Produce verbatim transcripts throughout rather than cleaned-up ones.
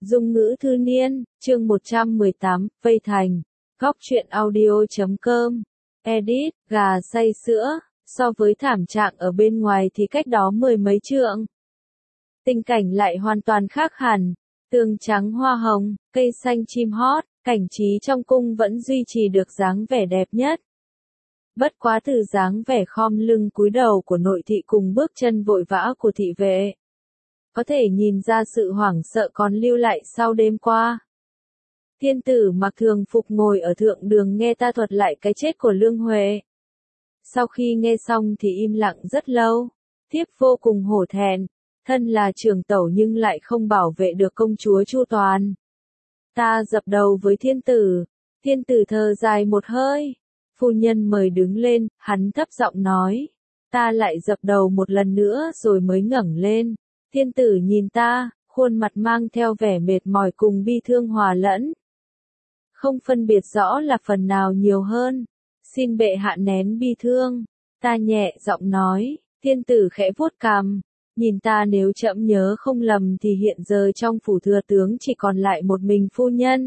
Dung ngữ thư niên, chương một trăm mười tám, Vây Thành, Góc truyện audio chấm com, edit, gà say sữa, so với thảm trạng ở bên ngoài thì cách đó mười mấy trượng. Tình cảnh lại hoàn toàn khác hẳn, tường trắng hoa hồng, cây xanh chim hót, cảnh trí trong cung vẫn duy trì được dáng vẻ đẹp nhất. Bất quá từ dáng vẻ khom lưng cúi đầu của nội thị cùng bước chân vội vã của thị vệ, có thể nhìn ra sự hoảng sợ còn lưu lại sau đêm qua. Thiên tử mặc thường phục ngồi ở thượng đường nghe ta thuật lại cái chết của Lương Huệ. Sau khi nghe xong thì im lặng rất lâu, thiếp vô cùng hổ thẹn, thân là trưởng tẩu nhưng lại không bảo vệ được công chúa chu toàn. Ta dập đầu với thiên tử, thiên tử thở dài một hơi, phu nhân mời đứng lên, hắn thấp giọng nói. Ta lại dập đầu một lần nữa rồi mới ngẩng lên. Thiên tử nhìn ta, khuôn mặt mang theo vẻ mệt mỏi cùng bi thương hòa lẫn. Không phân biệt rõ là phần nào nhiều hơn. Xin bệ hạ nén bi thương. Ta nhẹ giọng nói, thiên tử khẽ vuốt cằm. Nhìn ta, nếu trẫm nhớ không lầm thì hiện giờ trong phủ thừa tướng chỉ còn lại một mình phu nhân.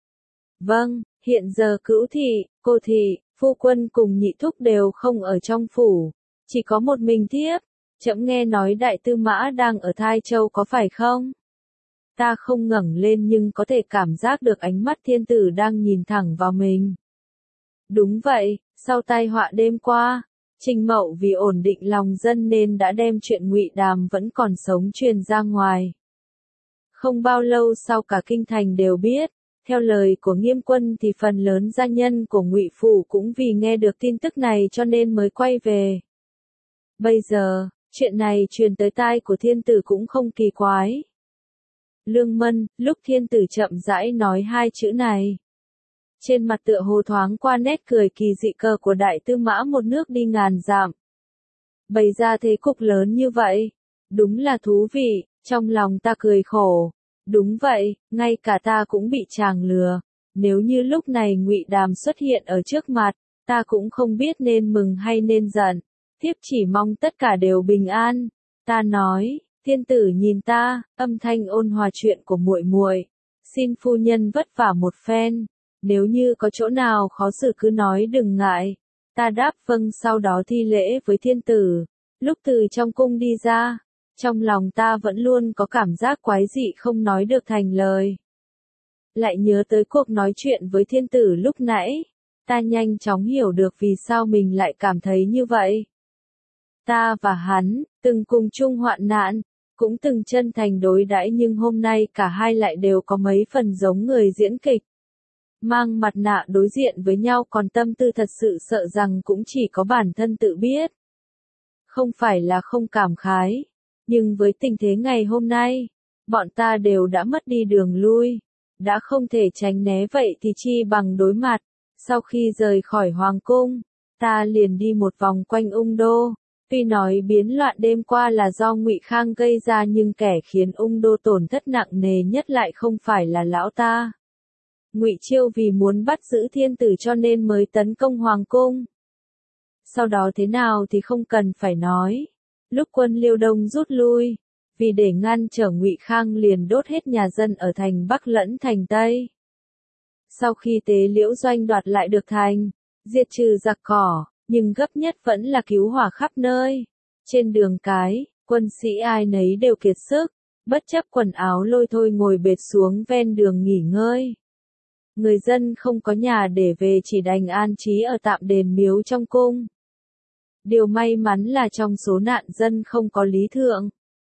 Vâng, hiện giờ cữu thị, cô thị, phu quân cùng nhị thúc đều không ở trong phủ. Chỉ có một mình thiếp. Trẫm nghe nói đại tư mã đang ở Thai Châu có phải không? Ta không ngẩng lên nhưng có thể cảm giác được ánh mắt thiên tử đang nhìn thẳng vào mình. Đúng vậy, sau tai họa đêm qua, Trình Mậu vì ổn định lòng dân nên đã đem chuyện Ngụy Đàm vẫn còn sống truyền ra ngoài. Không bao lâu sau cả kinh thành đều biết, theo lời của Nghiêm Quân thì phần lớn gia nhân của Ngụy phủ cũng vì nghe được tin tức này cho nên mới quay về. Bây giờ, chuyện này truyền tới tai của thiên tử cũng không kỳ quái. Lương Mân, lúc thiên tử chậm rãi nói hai chữ này, trên mặt tựa hồ thoáng qua nét cười kỳ dị cờ của đại tư mã một nước đi ngàn dặm. Bày ra thế cục lớn như vậy, đúng là thú vị, trong lòng ta cười khổ. Đúng vậy, ngay cả ta cũng bị chàng lừa. Nếu như lúc này Ngụy Đàm xuất hiện ở trước mặt, ta cũng không biết nên mừng hay nên giận. Thiếp chỉ mong tất cả đều bình an. Ta nói, thiên tử nhìn ta, âm thanh ôn hòa chuyện của muội muội. Xin phu nhân vất vả một phen. Nếu như có chỗ nào khó xử cứ nói đừng ngại. Ta đáp vâng, sau đó thi lễ với thiên tử. Lúc từ trong cung đi ra, trong lòng ta vẫn luôn có cảm giác quái dị không nói được thành lời. Lại nhớ tới cuộc nói chuyện với thiên tử lúc nãy. Ta nhanh chóng hiểu được vì sao mình lại cảm thấy như vậy. Ta và hắn, từng cùng chung hoạn nạn, cũng từng chân thành đối đãi nhưng hôm nay cả hai lại đều có mấy phần giống người diễn kịch. Mang mặt nạ đối diện với nhau còn tâm tư thật sự sợ rằng cũng chỉ có bản thân tự biết. Không phải là không cảm khái, nhưng với tình thế ngày hôm nay, bọn ta đều đã mất đi đường lui, đã không thể tránh né vậy thì chi bằng đối mặt. Sau khi rời khỏi hoàng cung, ta liền đi một vòng quanh Ung Đô. Tuy nói biến loạn đêm qua là do Ngụy Khang gây ra nhưng kẻ khiến Ung Đô tổn thất nặng nề nhất lại không phải là lão ta. Ngụy Chiêu vì muốn bắt giữ thiên tử cho nên mới tấn công hoàng cung. Sau đó thế nào thì không cần phải nói. Lúc quân Liêu Đông rút lui, vì để ngăn trở Ngụy Khang liền đốt hết nhà dân ở thành Bắc lẫn thành Tây. Sau khi Tế Liễu doanh đoạt lại được thành, diệt trừ giặc cỏ, nhưng gấp nhất vẫn là cứu hỏa khắp nơi. Trên đường cái, quân sĩ ai nấy đều kiệt sức, bất chấp quần áo lôi thôi ngồi bệt xuống ven đường nghỉ ngơi. Người dân không có nhà để về chỉ đành an trí ở tạm đền miếu trong cung. Điều may mắn là trong số nạn dân không có Lý Thượng.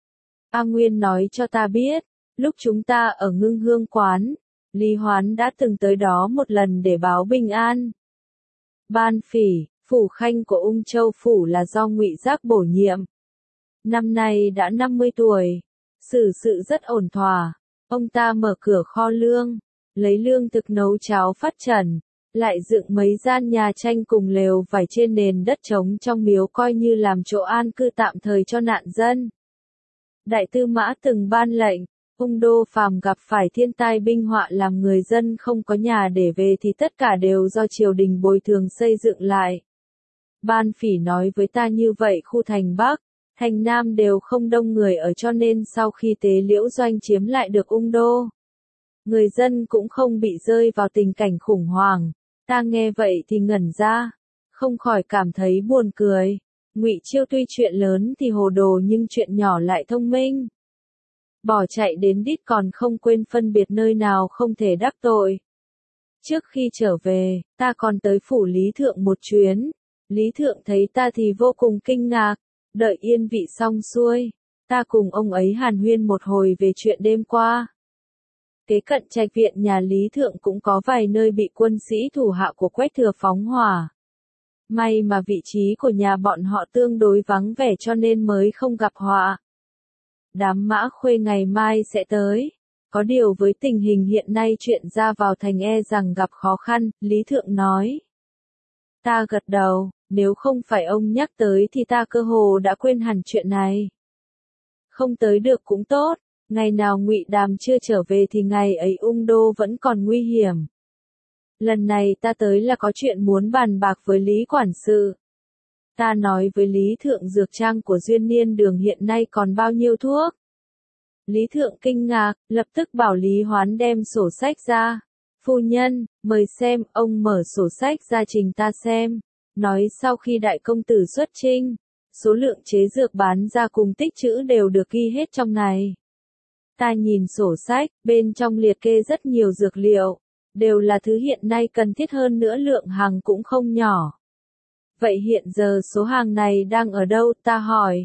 A Nguyên nói cho ta biết, lúc chúng ta ở Ngưng Hương quán, Lý Hoán đã từng tới đó một lần để báo bình an. Ban Phỉ, phủ khanh của Ung Châu phủ là do Ngụy Giác bổ nhiệm. Năm nay đã năm mươi tuổi, xử sự rất ổn thỏa. Ông ta mở cửa kho lương, lấy lương thực nấu cháo phát trần, lại dựng mấy gian nhà tranh cùng lều vải trên nền đất trống trong miếu coi như làm chỗ an cư tạm thời cho nạn dân. Đại tư mã từng ban lệnh, Ung Đô phàm gặp phải thiên tai binh họa làm người dân không có nhà để về thì tất cả đều do triều đình bồi thường xây dựng lại. Ban Phỉ nói với ta như vậy khu thành Bắc, thành Nam đều không đông người ở cho nên sau khi Tế Liễu doanh chiếm lại được Ung Đô, người dân cũng không bị rơi vào tình cảnh khủng hoảng. Ta nghe vậy thì ngẩn ra, không khỏi cảm thấy buồn cười. Ngụy Chiêu tuy chuyện lớn thì hồ đồ nhưng chuyện nhỏ lại thông minh. Bỏ chạy đến đít còn không quên phân biệt nơi nào không thể đắc tội. Trước khi trở về, ta còn tới phủ Lý Thượng một chuyến. Lý Thượng thấy ta thì vô cùng kinh ngạc. Đợi yên vị xong xuôi, ta cùng ông ấy hàn huyên một hồi về chuyện đêm qua. Kế cận trạch viện nhà Lý Thượng cũng có vài nơi bị quân sĩ thủ hạ của Quách Thừa phóng hỏa. May mà vị trí của nhà bọn họ tương đối vắng vẻ cho nên mới không gặp họa. Đám Mã Khuê ngày mai sẽ tới. Có điều với tình hình hiện nay chuyện ra vào thành e rằng gặp khó khăn, Lý Thượng nói. Ta gật đầu, nếu không phải ông nhắc tới thì ta cơ hồ đã quên hẳn chuyện này. Không tới được cũng tốt, ngày nào Ngụy Đàm chưa trở về thì ngày ấy Ung Đô vẫn còn nguy hiểm. Lần này ta tới là có chuyện muốn bàn bạc với Lý quản sự. Ta nói với Lý Thượng dược trang của Duyên Niên Đường hiện nay còn bao nhiêu thuốc. Lý Thượng kinh ngạc, lập tức bảo Lý Hoán đem sổ sách ra. Phu nhân, mời xem, ông mở sổ sách ra trình ta xem. Nói sau khi đại công tử xuất chinh, số lượng chế dược bán ra cùng tích trữ đều được ghi hết trong này. Ta nhìn sổ sách, bên trong liệt kê rất nhiều dược liệu, đều là thứ hiện nay cần thiết hơn nữa lượng hàng cũng không nhỏ. Vậy hiện giờ số hàng này đang ở đâu, ta hỏi.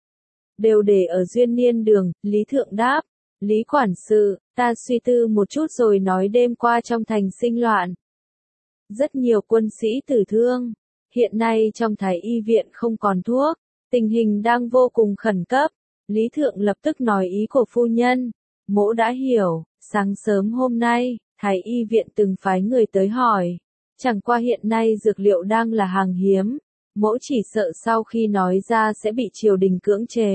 Đều để ở Duyên Niên Đường, Lý Thượng đáp. Lý quản sự, ta suy tư một chút rồi nói đêm qua trong thành sinh loạn. Rất nhiều quân sĩ tử thương. Hiện nay trong Thái Y viện không còn thuốc. Tình hình đang vô cùng khẩn cấp. Lý Thượng lập tức nói ý của phu nhân. Mỗ đã hiểu, sáng sớm hôm nay, Thái Y viện từng phái người tới hỏi. Chẳng qua hiện nay dược liệu đang là hàng hiếm. Mỗ chỉ sợ sau khi nói ra sẽ bị triều đình cưỡng chế.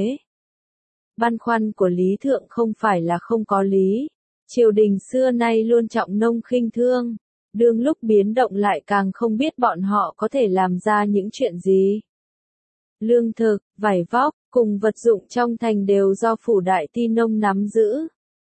Băn khoăn của Lý Thượng không phải là không có lý. Triều đình xưa nay luôn trọng nông khinh thương. Đương lúc biến động lại càng không biết bọn họ có thể làm ra những chuyện gì. Lương thực, vải vóc, cùng vật dụng trong thành đều do phủ đại ti nông nắm giữ.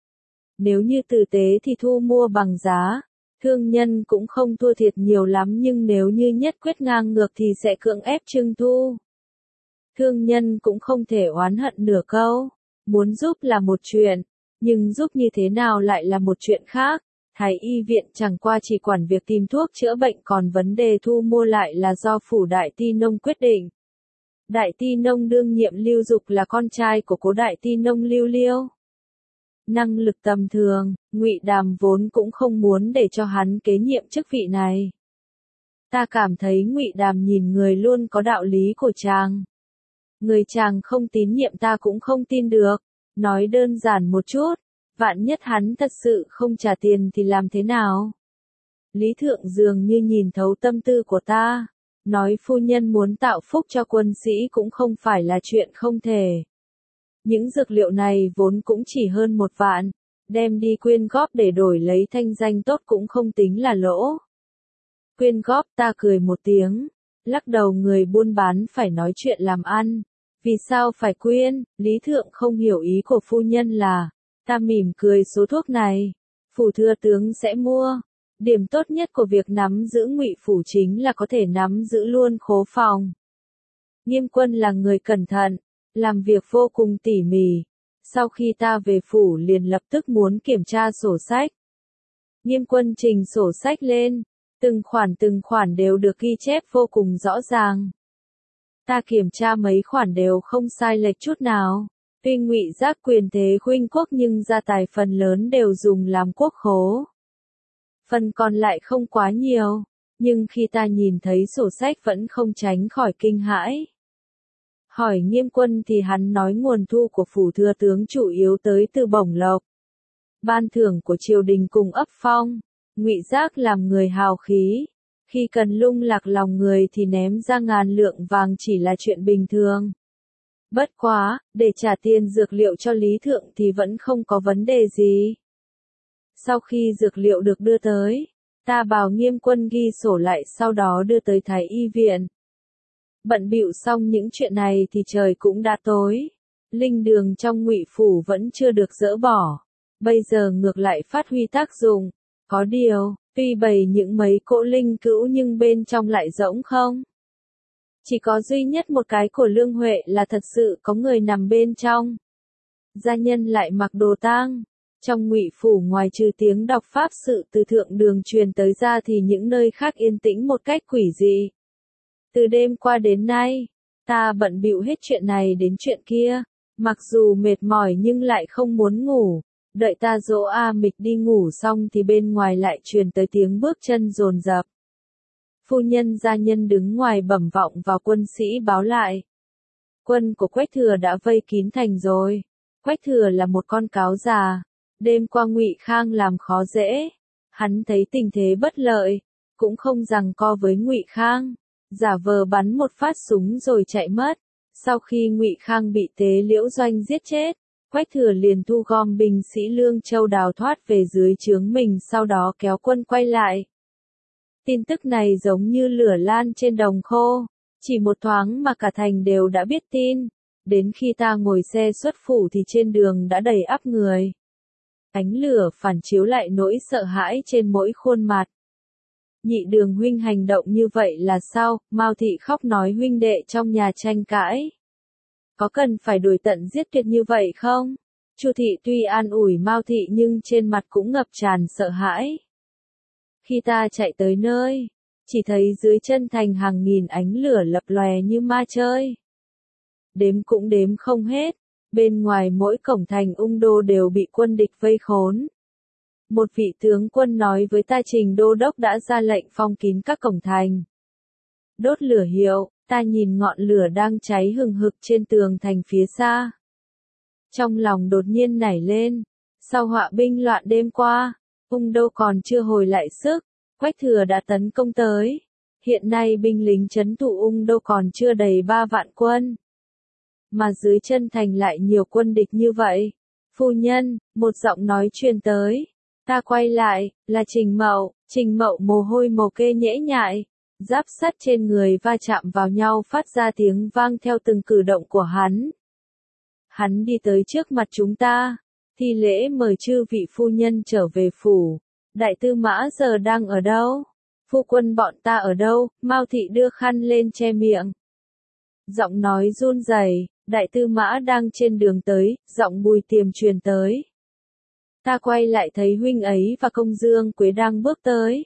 Nếu như tử tế thì thu mua bằng giá. Thương nhân cũng không thua thiệt nhiều lắm nhưng nếu như nhất quyết ngang ngược thì sẽ cưỡng ép trưng thu. Thương nhân cũng không thể oán hận nửa câu. Muốn giúp là một chuyện, nhưng giúp như thế nào lại là một chuyện khác. Thái Y viện chẳng qua chỉ quản việc tìm thuốc chữa bệnh còn vấn đề thu mua lại là do phủ đại ti nông quyết định. Đại ti nông đương nhiệm Lưu Dục là con trai của cố đại ti nông Lưu Liêu. Năng lực tầm thường, Ngụy Đàm vốn cũng không muốn để cho hắn kế nhiệm chức vị này. Ta cảm thấy Ngụy Đàm nhìn người luôn có đạo lý của chàng. Người chàng không tín nhiệm ta cũng không tin được. Nói đơn giản một chút, vạn nhất hắn thật sự không trả tiền thì làm thế nào? Lý Thượng dường như nhìn thấu tâm tư của ta. Nói phu nhân muốn tạo phúc cho quân sĩ cũng không phải là chuyện không thể. Những dược liệu này vốn cũng chỉ hơn một vạn, đem đi quyên góp để đổi lấy thanh danh tốt cũng không tính là lỗ. Quyên góp, ta cười một tiếng, lắc đầu, người buôn bán phải nói chuyện làm ăn. Vì sao phải quyên? Lý Thượng không hiểu ý của phu nhân là, ta mỉm cười, số thuốc này, phủ thừa tướng sẽ mua. Điểm tốt nhất của việc nắm giữ Ngụy phủ chính là có thể nắm giữ luôn khố phòng. Nghiêm Quân là người cẩn thận, làm việc vô cùng tỉ mỉ. Sau khi ta về phủ liền lập tức muốn kiểm tra sổ sách. Nghiêm Quân trình sổ sách lên, từng khoản từng khoản đều được ghi chép vô cùng rõ ràng. Ta kiểm tra mấy khoản đều không sai lệch chút nào. Tuy Ngụy Giác quyền thế khuynh quốc nhưng gia tài phần lớn đều dùng làm quốc khố. Phần còn lại không quá nhiều, nhưng khi ta nhìn thấy sổ sách vẫn không tránh khỏi kinh hãi. Hỏi Nghiêm Quân thì hắn nói nguồn thu của phủ thừa tướng chủ yếu tới từ bổng lộc, ban thưởng của triều đình cùng ấp phong. Ngụy Giác làm người hào khí, khi cần lung lạc lòng người thì ném ra ngàn lượng vàng chỉ là chuyện bình thường. Bất quá, để trả tiền dược liệu cho Lý Thượng thì vẫn không có vấn đề gì. Sau khi dược liệu được đưa tới, ta bảo Nghiêm Quân ghi sổ lại sau đó đưa tới Thái Y viện. Bận bịu xong những chuyện này thì trời cũng đã tối. Linh đường trong Ngụy phủ vẫn chưa được dỡ bỏ. bây giờ ngược lại phát huy tác dụng. Có điều, tuy bày những mấy cỗ linh cữu nhưng bên trong lại rỗng không. Chỉ có duy nhất một cái của Lương Huệ là thật sự có người nằm bên trong. Gia nhân lại mặc đồ tang. Trong Ngụy phủ ngoài trừ tiếng đọc pháp sự từ thượng đường truyền tới ra thì những nơi khác yên tĩnh một cách quỷ dị. Từ đêm qua đến nay, ta bận bịu hết chuyện này đến chuyện kia, mặc dù mệt mỏi nhưng lại không muốn ngủ. Đợi ta dỗ A Mịch đi ngủ xong thì bên ngoài lại truyền tới tiếng bước chân dồn dập. Phu nhân gia nhân đứng ngoài bẩm vọng vào quân sĩ báo lại. Quân của Quách Thừa đã vây kín thành rồi. Quách Thừa là một con cáo già. Đêm qua Ngụy Khang làm khó dễ. Hắn thấy tình thế bất lợi, cũng không giằng co với Ngụy Khang, giả vờ bắn một phát súng rồi chạy mất. Sau khi Ngụy Khang bị Tế Liễu Doanh giết chết, Quách Thừa liền thu gom binh sĩ Lương Châu đào thoát về dưới trướng mình, sau đó kéo quân quay lại. Tin tức này giống như lửa lan trên đồng khô, chỉ một thoáng mà cả thành đều đã biết tin. Đến khi ta ngồi xe xuất phủ thì trên đường đã đầy ắp người. Ánh lửa phản chiếu lại nỗi sợ hãi trên mỗi khuôn mặt. Nhị Đường huynh hành động như vậy là sao? Mao Thị khóc nói huynh đệ trong nhà tranh cãi. Có cần phải đuổi tận giết tuyệt như vậy không? Chu Thị tuy an ủi Mao Thị nhưng trên mặt cũng ngập tràn sợ hãi. Khi ta chạy tới nơi, chỉ thấy dưới chân thành hàng nghìn ánh lửa lập lòe như ma chơi. Đếm cũng đếm không hết, bên ngoài mỗi cổng thành Ung Đô đều bị quân địch vây khốn. Một vị tướng quân nói với ta Trình đô đốc đã ra lệnh phong kín các cổng thành. Đốt lửa hiệu, ta nhìn ngọn lửa đang cháy hừng hực trên tường thành phía xa. Trong lòng đột nhiên nảy lên, sau họa binh loạn đêm qua, Ung Đô còn chưa hồi lại sức, Quách Thừa đã tấn công tới. Hiện nay binh lính trấn thủ Ung Đô còn chưa đầy ba vạn quân. Mà dưới chân thành lại nhiều quân địch như vậy. Phu nhân, một giọng nói truyền tới. Ta quay lại, là Trình Mậu. Trình Mậu mồ hôi mồ kê nhễ nhại. Giáp sắt trên người va chạm vào nhau phát ra tiếng vang theo từng cử động của hắn. Hắn đi tới trước mặt chúng ta. Thi lễ mời chư vị phu nhân trở về phủ. Đại tư mã giờ đang ở đâu? Phu quân bọn ta ở đâu? Mao Thị đưa khăn lên che miệng. Giọng nói run rẩy. Đại tư mã đang trên đường tới, giọng Bùi Tiềm truyền tới. Ta quay lại thấy huynh ấy và Công Dương Quế đang bước tới.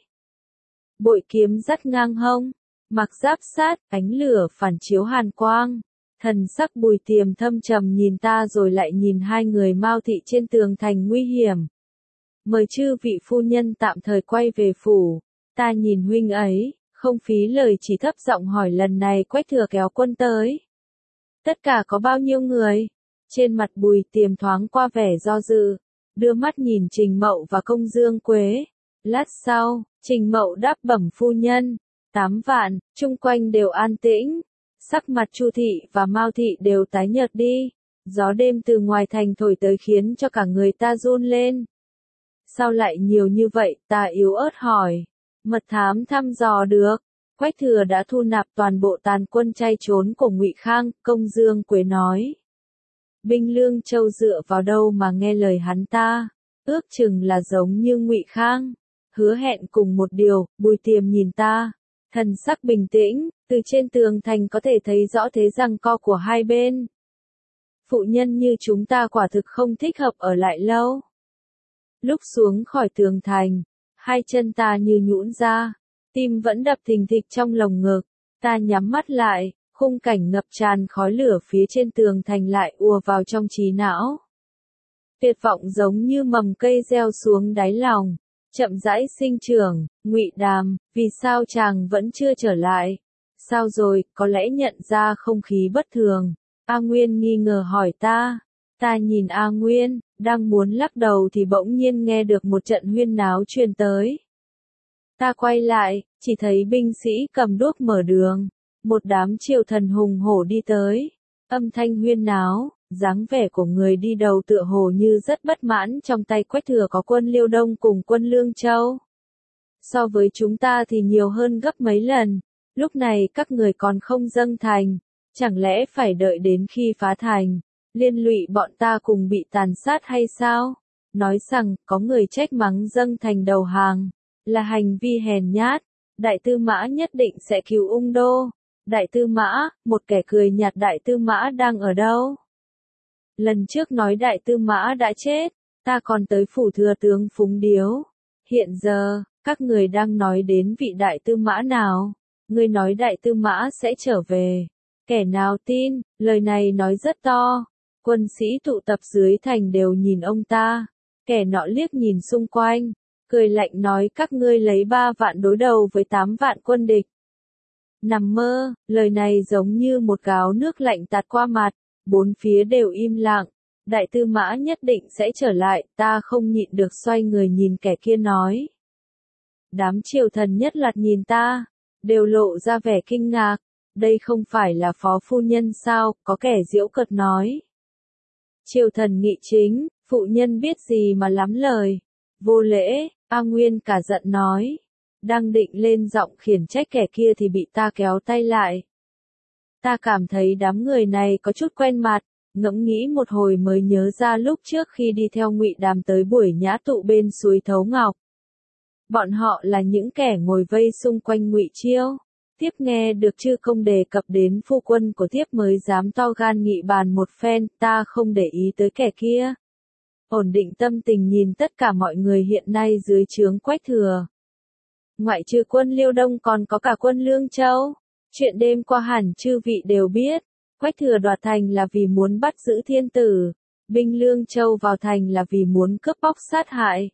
Bội kiếm dắt ngang hông, mặc giáp sát, ánh lửa phản chiếu hàn quang. Thần sắc Bùi Tiềm thâm trầm nhìn ta rồi lại nhìn hai người Mao Thị trên tường thành nguy hiểm. Mời chư vị phu nhân tạm thời quay về phủ. Ta nhìn huynh ấy, không phí lời chỉ thấp giọng hỏi lần này Quách Thừa kéo quân tới. Tất cả có bao nhiêu người? Trên mặt Bùi Tiềm thoáng qua vẻ do dự, đưa mắt nhìn Trình Mậu và Công Dương Quế. Lát sau, Trình Mậu đáp bẩm phu nhân, tám vạn, chung quanh đều an tĩnh. Sắc mặt Chu Thị và Mao Thị đều tái nhợt đi. Gió đêm từ ngoài thành thổi tới khiến cho cả người ta run lên. Sao lại nhiều như vậy? Ta yếu ớt hỏi. Mật thám thăm dò được. Quách Thừa đã thu nạp toàn bộ tàn quân chay trốn của Ngụy Khang, Công Dương Quế nói. Binh Lương Châu dựa vào đâu mà nghe lời hắn ta? Ước chừng là giống như Ngụy Khang. Hứa hẹn cùng một điều. Bùi Tiềm nhìn ta, thần sắc bình tĩnh, từ trên tường thành có thể thấy rõ thế giằng co của hai bên. Phụ nhân như chúng ta quả thực không thích hợp ở lại lâu. Lúc xuống khỏi tường thành, hai chân ta như nhũn ra, tim vẫn đập thình thịch trong lồng ngực. Ta nhắm mắt lại, khung cảnh ngập tràn khói lửa phía trên tường thành lại ùa vào trong trí não. Tuyệt vọng giống như mầm cây gieo xuống đáy lòng, chậm rãi sinh trưởng. Ngụy Đàm, vì sao chàng vẫn chưa trở lại? Sao rồi? Có lẽ nhận ra không khí bất thường. A Nguyên nghi ngờ hỏi ta. Ta nhìn A Nguyên, đang muốn lắc đầu thì bỗng nhiên nghe được một trận huyên náo truyền tới. Ta quay lại, chỉ thấy binh sĩ cầm đuốc mở đường. Một đám triều thần hùng hổ đi tới. Âm thanh huyên náo, dáng vẻ của người đi đầu tựa hồ như rất bất mãn. Trong tay Quách Thừa có quân Liêu Đông cùng quân Lương Châu. So với chúng ta thì nhiều hơn gấp mấy lần. Lúc này các người còn không dâng thành. Chẳng lẽ phải đợi đến khi phá thành, liên lụy bọn ta cùng bị tàn sát hay sao? nói rằng có người trách mắng dâng thành đầu hàng, là hành vi hèn nhát. Đại tư mã nhất định sẽ cứu ung đô. Đại tư mã, một kẻ cười nhạt đại tư mã đang ở đâu? Lần trước nói đại tư mã đã chết, ta còn tới phủ thừa tướng phúng điếu. Hiện giờ, các người đang nói đến vị đại tư mã nào? Ngươi nói đại tư mã sẽ trở về. Kẻ nào tin, lời này nói rất to. Quân sĩ tụ tập dưới thành đều nhìn ông ta. Kẻ nọ liếc nhìn xung quanh, cười lạnh nói các ngươi lấy ba vạn đối đầu với tám vạn quân địch. Nằm mơ, lời này giống như một gáo nước lạnh tạt qua mặt, bốn phía đều im lặng. Đại tư mã nhất định sẽ trở lại, ta không nhịn được xoay người nhìn kẻ kia nói. Đám triều thần nhất loạt nhìn ta, đều lộ ra vẻ kinh ngạc, đây không phải là phó phu nhân sao, có kẻ giễu cợt nói. Triều thần nghị chính, phụ nhân biết gì mà lắm lời, vô lễ, A Nguyên cả giận nói. Đang định lên giọng khiển trách kẻ kia thì bị ta kéo tay lại. Ta cảm thấy đám người này có chút quen mặt, ngẫm nghĩ một hồi mới nhớ ra lúc trước khi đi theo Ngụy Đàm tới buổi nhã tụ bên suối Thấu Ngọc. Bọn họ là những kẻ ngồi vây xung quanh Ngụy Chiêu. Tiếp nghe được chư công đề cập đến phu quân của Tiếp mới dám to gan nghị bàn một phen, ta không để ý tới kẻ kia. Ổn định tâm tình nhìn tất cả mọi người hiện nay dưới trướng Quách Thừa. Ngoại trừ quân Liêu Đông còn có cả quân Lương Châu. Chuyện đêm qua hẳn chư vị đều biết. Quách Thừa đoạt thành là vì muốn bắt giữ thiên tử. Binh Lương Châu vào thành là vì muốn cướp bóc sát hại.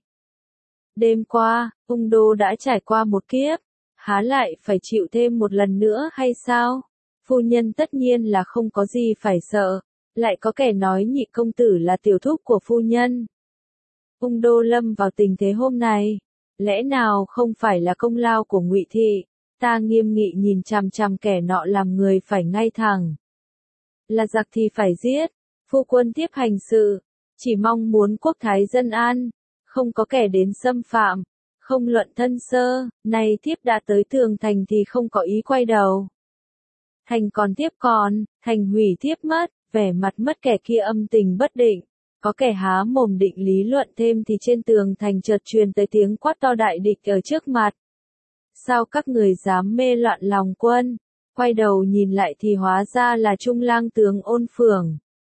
Đêm qua, ung đô đã trải qua một kiếp. Há lại phải chịu thêm một lần nữa hay sao? Phu nhân tất nhiên là không có gì phải sợ. Lại có kẻ nói nhị công tử là tiểu thúc của phu nhân. Ung đô lâm vào tình thế hôm nay. Lẽ nào không phải là công lao của Ngụy Thị? Ta nghiêm nghị nhìn chằm chằm kẻ nọ làm người phải ngay thẳng. Là giặc thì phải giết. Phu quân tiếp hành sự. Chỉ mong muốn quốc thái dân an. Không có kẻ đến xâm phạm. Không luận thân sơ. Này Tiếp đã tới tường thành thì không có ý quay đầu. Thành còn Tiếp còn. Thành hủy Tiếp mất. Vẻ mặt mất kẻ kia âm tình bất định. Có kẻ há mồm định lý luận thêm thì trên tường thành chợt truyền tới tiếng quát to đại địch ở trước mặt. Sao các người dám mê loạn lòng quân? Quay đầu nhìn lại thì hóa ra là Trung lang tướng Ôn Phưởng.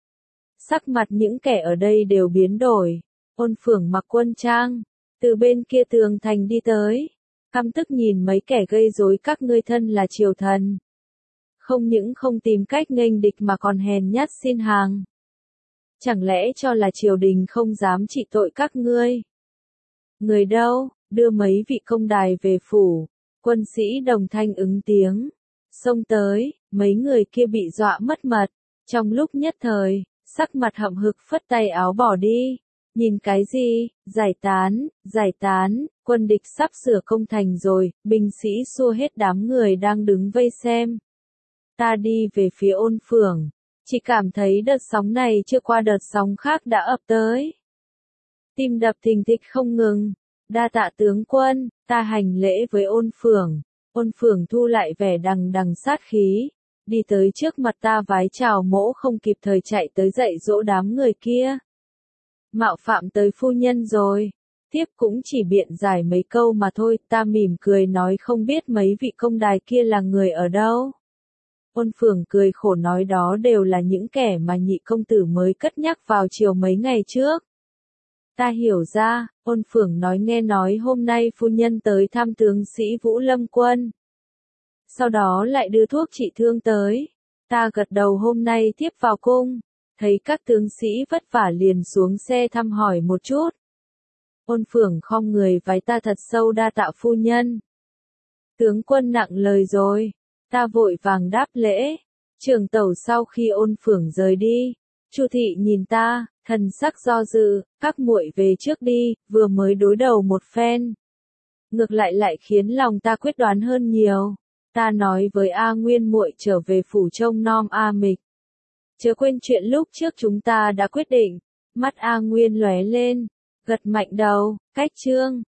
Sắc mặt những kẻ ở đây đều biến đổi. Ôn Phưởng mặc quân trang, từ bên kia tường thành đi tới. Căm tức nhìn mấy kẻ gây rối các ngươi thân là triều thần. Không những không tìm cách nghênh địch mà còn hèn nhát xin hàng. Chẳng lẽ cho là triều đình không dám trị tội các ngươi? Người đâu, đưa mấy vị công đài về phủ. Quân sĩ đồng thanh ứng tiếng. Xông tới, mấy người kia bị dọa mất mật. Trong lúc nhất thời, sắc mặt hậm hực phất tay áo bỏ đi. Nhìn cái gì, giải tán, giải tán, quân địch sắp sửa công thành rồi, binh sĩ xua hết đám người đang đứng vây xem. Ta đi về phía Ôn Phưởng. Chỉ cảm thấy đợt sóng này chưa qua đợt sóng khác đã ập tới. Tim đập thình thịch không ngừng. Đa tạ tướng quân, ta hành lễ với Ôn Phưởng. Ôn Phưởng thu lại vẻ đằng đằng sát khí. Đi tới trước mặt ta vái chào mỗ không kịp thời chạy tới dạy dỗ đám người kia. Mạo phạm tới phu nhân rồi. Tiếp cũng chỉ biện giải mấy câu mà thôi, ta mỉm cười nói không biết mấy vị công đài kia là người ở đâu. Ôn Phưởng cười khổ nói đó đều là những kẻ mà nhị công tử mới cất nhắc vào chiều mấy ngày trước. Ta hiểu ra, Ôn Phưởng nói nghe nói hôm nay phu nhân tới thăm tướng sĩ Vũ Lâm Quân. Sau đó lại đưa thuốc trị thương tới. Ta gật đầu hôm nay tiếp vào cung. Thấy các tướng sĩ vất vả liền xuống xe thăm hỏi một chút. Ôn Phưởng khom người vái ta thật sâu đa tạ phu nhân. Tướng quân nặng lời rồi. Ta vội vàng đáp lễ. Trường tẩu sau khi Ôn Phưởng rời đi. Chu thị nhìn ta, thần sắc do dự, các muội về trước đi, vừa mới đối đầu một phen. Ngược lại lại khiến lòng ta quyết đoán hơn nhiều. Ta nói với A Nguyên muội trở về phủ trông nom A Mịch. Chớ quên chuyện lúc trước chúng ta đã quyết định. Mắt A Nguyên lóe lên, gật mạnh đầu, cách chương.